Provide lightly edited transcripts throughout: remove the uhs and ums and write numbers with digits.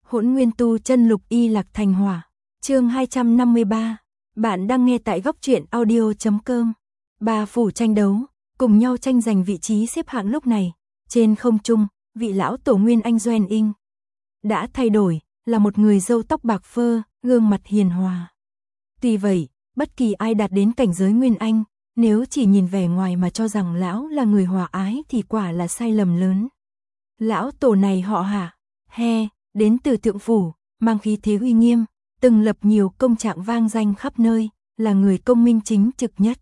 Hỗn Nguyên Tu Chân Lục Y Lạc Thành Hỏa. Chương 253. Bạn đang nghe tại góc truyện audio.com. Ba phủ tranh đấu, cùng nhau tranh giành vị trí xếp hạng lúc này. Trên không trung, vị lão tổ Nguyên Anh Doan Inh đã thay đổi, là một người râu tóc bạc phơ, gương mặt hiền hòa. Tuy vậy, bất kỳ ai đạt đến cảnh giới Nguyên Anh, nếu chỉ nhìn vẻ ngoài mà cho rằng lão là người hòa ái thì quả là sai lầm lớn. Lão tổ này họ Hạ, đến từ Thượng Phủ, mang khí thế uy nghiêm, từng lập nhiều công trạng vang danh khắp nơi, là người công minh chính trực nhất.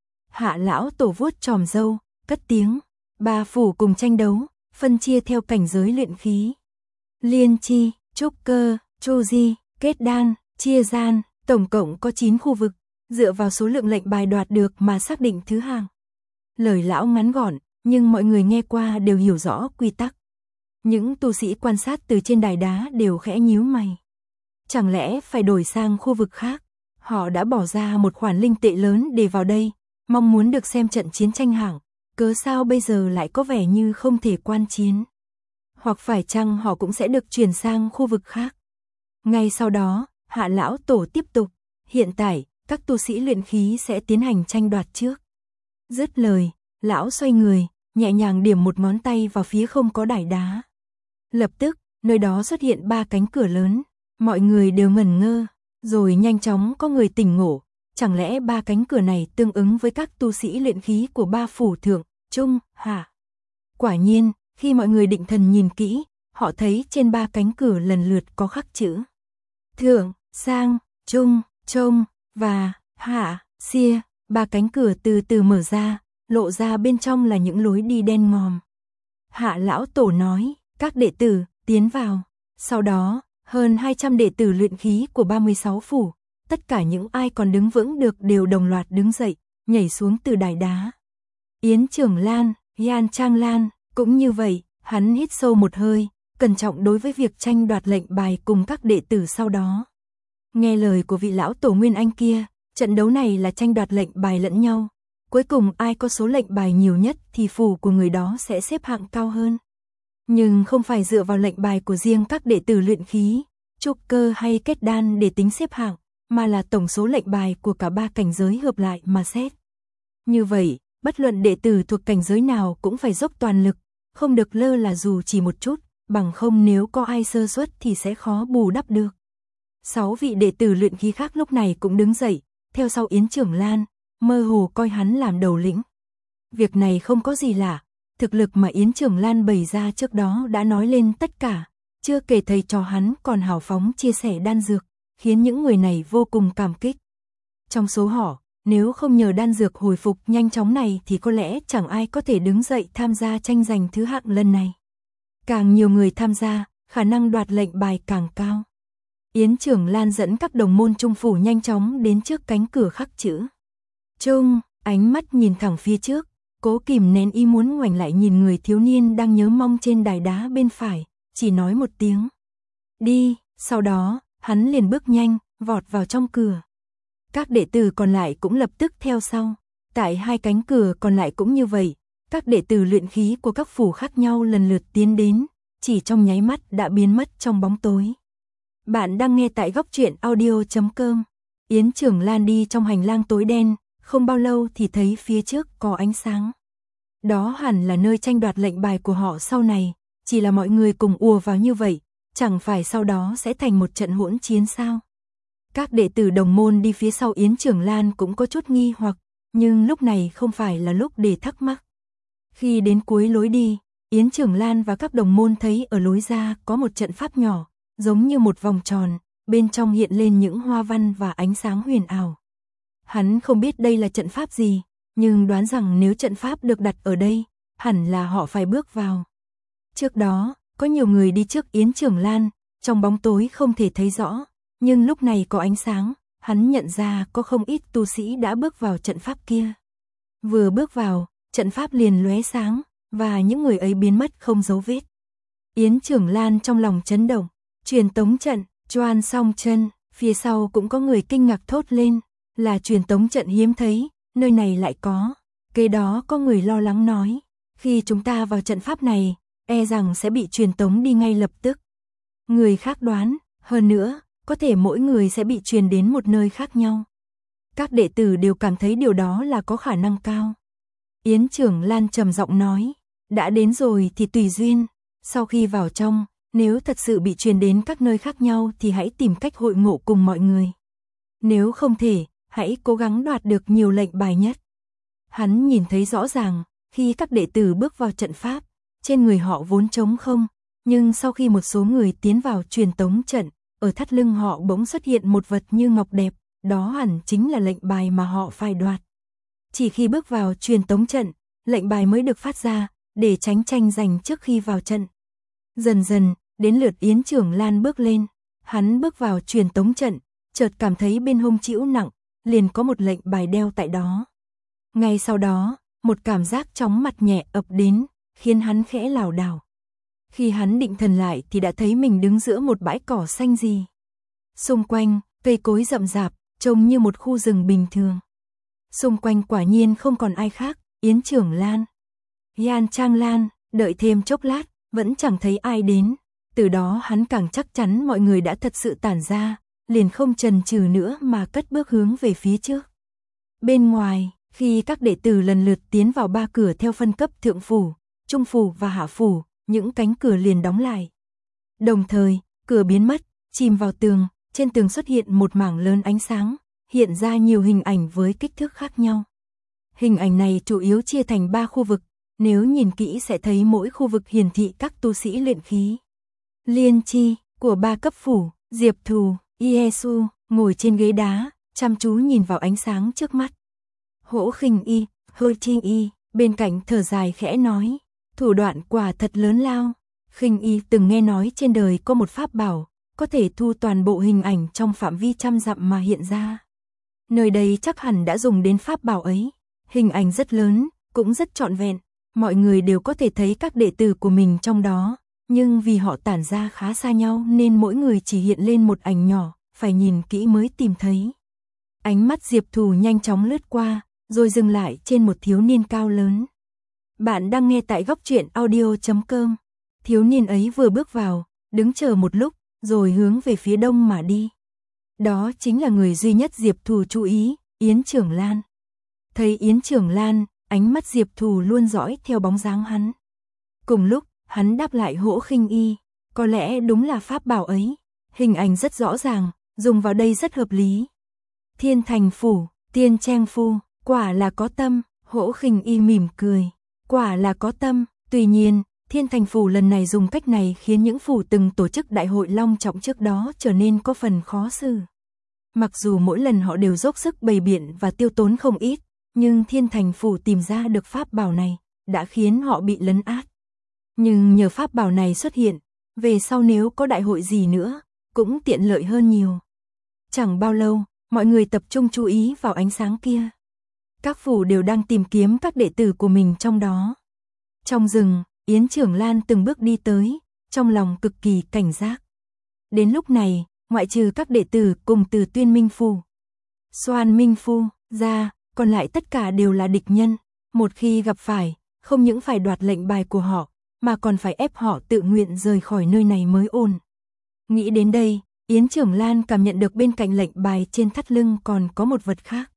Hạ lão tổ vuốt chòm râu, cất tiếng, ba phủ cùng tranh đấu, phân chia theo cảnh giới luyện khí. Liên chi, trúc cơ, chu di, kết đan, chia gian, tổng cộng có 9 khu vực, dựa vào số lượng lệnh bài đoạt được mà xác định thứ hạng. Lời lão ngắn gọn, nhưng mọi người nghe qua đều hiểu rõ quy tắc. Những tu sĩ quan sát từ trên đài đá đều khẽ nhíu mày. Chẳng lẽ phải đổi sang khu vực khác? Họ đã bỏ ra một khoản linh tệ lớn để vào đây, mong muốn được xem trận chiến tranh hạng, cớ sao bây giờ lại có vẻ như không thể quan chiến? Hoặc phải chăng họ cũng sẽ được chuyển sang khu vực khác? Ngay sau đó, Hạ lão tổ tiếp tục, hiện tại, các tu sĩ luyện khí sẽ tiến hành tranh đoạt trước. Dứt lời, lão xoay người, nhẹ nhàng điểm một ngón tay vào phía không có đài đá. Lập tức, nơi đó xuất hiện 3 cánh cửa lớn, mọi người đều ngẩn ngơ, rồi nhanh chóng có người tỉnh ngộ, chẳng lẽ 3 cánh cửa này tương ứng với các tu sĩ luyện khí của 3 phủ Thượng, Trung, Hạ. Quả nhiên, khi mọi người định thần nhìn kỹ, họ thấy trên 3 cánh cửa lần lượt có khắc chữ Thượng, Sang, Trung, Trông và Hạ, Xia. 3 cánh cửa từ từ mở ra, lộ ra bên trong là những lối đi đen ngòm. Hạ lão tổ nói, các đệ tử, tiến vào. Sau đó, hơn 200 đệ tử luyện khí của 36 phủ, tất cả những ai còn đứng vững được đều đồng loạt đứng dậy, nhảy xuống từ đài đá. Yến Trưởng Lan, Yan Trang Lan, cũng như vậy, hắn hít sâu một hơi, cẩn trọng đối với việc tranh đoạt lệnh bài cùng các đệ tử sau đó. Nghe lời của vị lão tổ Nguyên Anh kia, trận đấu này là tranh đoạt lệnh bài lẫn nhau. Cuối cùng ai có số lệnh bài nhiều nhất thì phủ của người đó sẽ xếp hạng cao hơn. Nhưng không phải dựa vào lệnh bài của riêng các đệ tử luyện khí, trúc cơ hay kết đan để tính xếp hạng, mà là tổng số lệnh bài của cả 3 cảnh giới hợp lại mà xét. Như vậy, bất luận đệ tử thuộc cảnh giới nào cũng phải dốc toàn lực, không được lơ là dù chỉ một chút, bằng không nếu có ai sơ suất thì sẽ khó bù đắp được. 6 vị đệ tử luyện khí khác lúc này cũng đứng dậy, theo sau Yến Trưởng Lan, mơ hồ coi hắn làm đầu lĩnh. Việc này không có gì lạ, thực lực mà Yến Trưởng Lan bày ra trước đó đã nói lên tất cả, chưa kể thầy trò hắn còn hào phóng chia sẻ đan dược, khiến những người này vô cùng cảm kích. Trong số họ, nếu không nhờ đan dược hồi phục nhanh chóng này thì có lẽ chẳng ai có thể đứng dậy tham gia tranh giành thứ hạng lần này. Càng nhiều người tham gia, khả năng đoạt lệnh bài càng cao. Yến Trưởng Lan dẫn các đồng môn trung phủ nhanh chóng đến trước cánh cửa khắc chữ Trung, ánh mắt nhìn thẳng phía trước, cố kìm nén ý muốn ngoảnh lại nhìn người thiếu niên đang nhớ mong trên đài đá bên phải, chỉ nói một tiếng. Đi, sau đó, hắn liền bước nhanh, vọt vào trong cửa. Các đệ tử còn lại cũng lập tức theo sau, tại 2 cánh cửa còn lại cũng như vậy, các đệ tử luyện khí của các phủ khác nhau lần lượt tiến đến, chỉ trong nháy mắt đã biến mất trong bóng tối. Bạn đang nghe tại góc truyện audio.com. Yến Trưởng Lan đi trong hành lang tối đen, không bao lâu thì thấy phía trước có ánh sáng. Đó hẳn là nơi tranh đoạt lệnh bài của họ sau này, chỉ là mọi người cùng ùa vào như vậy, chẳng phải sau đó sẽ thành một trận hỗn chiến sao? Các đệ tử đồng môn đi phía sau Yến Trưởng Lan cũng có chút nghi hoặc, nhưng lúc này không phải là lúc để thắc mắc. Khi đến cuối lối đi, Yến Trưởng Lan và các đồng môn thấy ở lối ra có một trận pháp nhỏ, giống như một vòng tròn, bên trong hiện lên những hoa văn và ánh sáng huyền ảo. Hắn không biết đây là trận pháp gì, nhưng đoán rằng nếu trận pháp được đặt ở đây, hẳn là họ phải bước vào. Trước đó, có nhiều người đi trước Yến Trưởng Lan, trong bóng tối không thể thấy rõ, nhưng lúc này có ánh sáng, hắn nhận ra có không ít tu sĩ đã bước vào trận pháp kia. Vừa bước vào, trận pháp liền lóe sáng, và những người ấy biến mất không dấu vết. Yến Trưởng Lan trong lòng chấn động, truyền tống trận, choan song chân, phía sau cũng có người kinh ngạc thốt lên, là truyền tống trận hiếm thấy, nơi này lại có. Kế đó có người lo lắng nói, khi chúng ta vào trận pháp này, e rằng sẽ bị truyền tống đi ngay lập tức. người khác đoán, hơn nữa, có thể mỗi người sẽ bị truyền đến một nơi khác nhau. Các đệ tử đều cảm thấy điều đó là có khả năng cao. Yến Trưởng Lan trầm giọng nói, đã đến rồi thì tùy duyên, sau khi vào trong, nếu thật sự bị truyền đến các nơi khác nhau thì hãy tìm cách hội ngộ cùng mọi người. Nếu không thể, hãy cố gắng đoạt được nhiều lệnh bài nhất. Hắn nhìn thấy rõ ràng, khi các đệ tử bước vào trận pháp, trên người họ vốn trống không, nhưng sau khi một số người tiến vào truyền tống trận, ở thắt lưng họ bỗng xuất hiện một vật như ngọc đẹp, đó hẳn chính là lệnh bài mà họ phải đoạt. Chỉ khi bước vào truyền tống trận, lệnh bài mới được phát ra, để tránh tranh giành trước khi vào trận. Dần dần, đến lượt Yến Trưởng Lan bước lên, hắn bước vào truyền tống trận, chợt cảm thấy bên hông trĩu nặng, liền có một lệnh bài đeo tại đó. Ngay sau đó, một cảm giác chóng mặt nhẹ ập đến, khiến hắn khẽ lảo đảo. Khi hắn định thần lại thì đã thấy mình đứng giữa một bãi cỏ xanh gì. Xung quanh, cây cối rậm rạp, trông như một khu rừng bình thường. Xung quanh quả nhiên không còn ai khác, Yến Trưởng Lan. Yan Trang Lan, đợi thêm chốc lát, vẫn chẳng thấy ai đến. Từ đó hắn càng chắc chắn mọi người đã thật sự tản ra, liền không chần chừ nữa mà cất bước hướng về phía trước. Bên ngoài, khi các đệ tử lần lượt tiến vào 3 cửa theo phân cấp thượng phủ, trung phủ và hạ phủ, những cánh cửa liền đóng lại. Đồng thời, cửa biến mất, chìm vào tường, trên tường xuất hiện một mảng lớn ánh sáng, hiện ra nhiều hình ảnh với kích thước khác nhau. Hình ảnh này chủ yếu chia thành 3 khu vực, nếu nhìn kỹ sẽ thấy mỗi khu vực hiển thị các tu sĩ luyện khí. Liên Chi, của 3 cấp phủ, Diệp Thù, Iesu, ngồi trên ghế đá, chăm chú nhìn vào ánh sáng trước mắt. Hỗ Khinh Y, Hơi Trinh Y, bên cạnh thở dài khẽ nói, thủ đoạn quả thật lớn lao. Khinh Y từng nghe nói trên đời có một pháp bảo, có thể thu toàn bộ hình ảnh trong phạm vi trăm dặm mà hiện ra. Nơi đây chắc hẳn đã dùng đến pháp bảo ấy. Hình ảnh rất lớn, cũng rất trọn vẹn, mọi người đều có thể thấy các đệ tử của mình trong đó, nhưng vì họ tản ra khá xa nhau nên mỗi người chỉ hiện lên một ảnh nhỏ, phải nhìn kỹ mới tìm thấy. Ánh mắt Diệp Thù nhanh chóng lướt qua, rồi dừng lại trên một thiếu niên cao lớn. Bạn đang nghe tại góc truyện audio.com. Thiếu niên ấy vừa bước vào, đứng chờ một lúc, rồi hướng về phía đông mà đi. Đó chính là người duy nhất Diệp Thù chú ý, Yến Trưởng Lan. Thấy Yến Trưởng Lan, ánh mắt Diệp Thù luôn dõi theo bóng dáng hắn. Cùng lúc, hắn đáp lại Hỗ Khinh Y, có lẽ đúng là pháp bảo ấy, hình ảnh rất rõ ràng, dùng vào đây rất hợp lý. Thiên Thành Phủ, Tiên Trang Phu, quả là có tâm, Hỗ Khinh Y mỉm cười, quả là có tâm, tuy nhiên, Thiên Thành Phủ lần này dùng cách này khiến những phủ từng tổ chức đại hội long trọng trước đó trở nên có phần khó xử. Mặc dù mỗi lần họ đều dốc sức bày biện và tiêu tốn không ít, nhưng Thiên Thành Phủ tìm ra được pháp bảo này, đã khiến họ bị lấn át. Nhưng nhờ pháp bảo này xuất hiện, về sau nếu có đại hội gì nữa, cũng tiện lợi hơn nhiều. Chẳng bao lâu, mọi người tập trung chú ý vào ánh sáng kia. Các phủ đều đang tìm kiếm các đệ tử của mình trong đó. Trong rừng, Yến Trưởng Lan từng bước đi tới, trong lòng cực kỳ cảnh giác. Đến lúc này, ngoại trừ các đệ tử cùng từ Tuyên Minh Phu, Xoan Minh Phu ra, còn lại tất cả đều là địch nhân. Một khi gặp phải, không những phải đoạt lệnh bài của họ, mà còn phải ép họ tự nguyện rời khỏi nơi này mới ổn. Nghĩ đến đây, Yến Trưởng Lan cảm nhận được bên cạnh lệnh bài trên thắt lưng còn có một vật khác.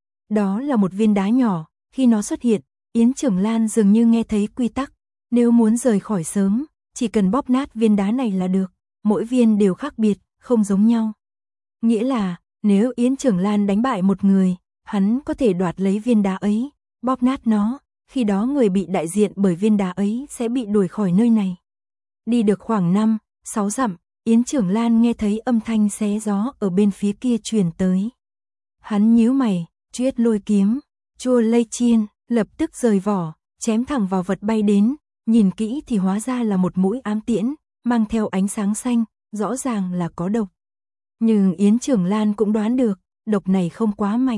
Đó là một viên đá nhỏ, khi nó xuất hiện, Yến Trưởng Lan dường như nghe thấy quy tắc, nếu muốn rời khỏi sớm, chỉ cần bóp nát viên đá này là được, mỗi viên đều khác biệt, không giống nhau. Nghĩa là, nếu Yến Trưởng Lan đánh bại một người, hắn có thể đoạt lấy viên đá ấy, bóp nát nó, khi đó người bị đại diện bởi viên đá ấy sẽ bị đuổi khỏi nơi này. Đi được khoảng 5-6 dặm, Yến Trưởng Lan nghe thấy âm thanh xé gió ở bên phía kia truyền tới. Hắn nhíu mày, Chuyết Lôi Kiếm, Chua Lây Chiên, lập tức rời vỏ, chém thẳng vào vật bay đến, nhìn kỹ thì hóa ra là một mũi ám tiễn, mang theo ánh sáng xanh, rõ ràng là có độc. Nhưng Yến Trưởng Lan cũng đoán được, độc này không quá mạnh.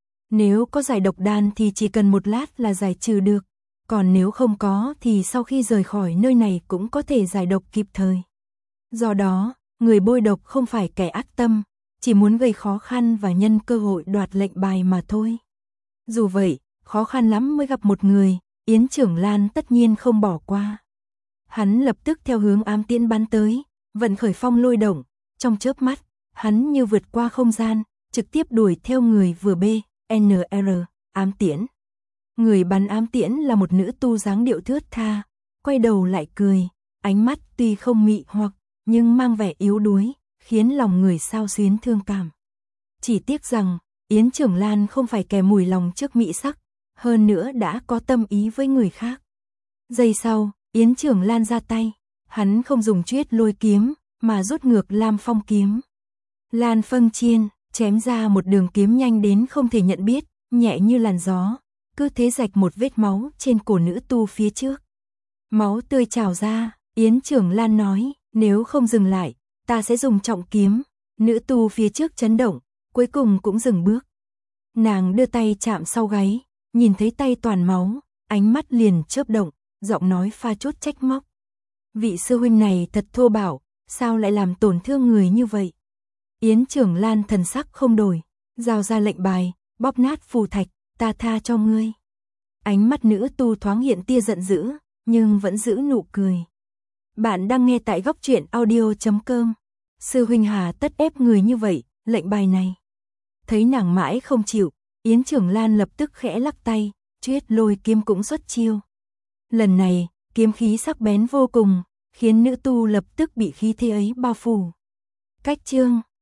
Nếu có giải độc đan thì chỉ cần một lát là giải trừ được, còn nếu không có thì sau khi rời khỏi nơi này cũng có thể giải độc kịp thời. Do đó, người bôi độc không phải kẻ ác tâm, chỉ muốn gây khó khăn và nhân cơ hội đoạt lệnh bài mà thôi. Dù vậy, khó khăn lắm mới gặp một người, Yến Trưởng Lan tất nhiên không bỏ qua. Hắn lập tức theo hướng ám tiễn bắn tới, vận khởi phong lôi động, trong chớp mắt, hắn như vượt qua không gian, trực tiếp đuổi theo người vừa BNR, ám tiễn. Người bắn ám tiễn là một nữ tu dáng điệu thướt tha, quay đầu lại cười, ánh mắt tuy không mị hoặc, nhưng mang vẻ yếu đuối, khiến lòng người xao xuyến thương cảm. Chỉ tiếc rằng, Yến Trưởng Lan không phải kẻ mùi lòng trước mỹ sắc, hơn nữa đã có tâm ý với người khác. Giây sau, Yến Trưởng Lan ra tay, hắn không dùng Chuyết Lôi kiếm, mà rút ngược Lam Phong kiếm. Lan Phân Chiên, chém ra một đường kiếm nhanh đến không thể nhận biết, nhẹ như làn gió, cứ thế rạch một vết máu trên cổ nữ tu phía trước. Máu tươi trào ra, Yến Trưởng Lan nói, nếu không dừng lại, ta sẽ dùng trọng kiếm. Nữ tu phía trước chấn động, cuối cùng cũng dừng bước. Nàng đưa tay chạm sau gáy, nhìn thấy tay toàn máu, ánh mắt liền chớp động, giọng nói pha chút trách móc. Vị sư huynh này thật thô bạo, sao lại làm tổn thương người như vậy? Yến Trưởng Lan thần sắc không đổi, giao ra lệnh bài, bóp nát phù thạch, ta tha cho ngươi. Ánh mắt nữ tu thoáng hiện tia giận dữ, nhưng vẫn giữ nụ cười. Bạn đang nghe tại góc truyện audio.com. Sư huynh hà tất ép người như vậy, lệnh bài này. Thấy nàng mãi không chịu, Yến Trưởng Lan lập tức khẽ lắc tay, Chuyết Lôi kiếm cũng xuất chiêu. Lần này, kiếm khí sắc bén vô cùng, khiến nữ tu lập tức bị khí thế ấy bao phủ. Cách chương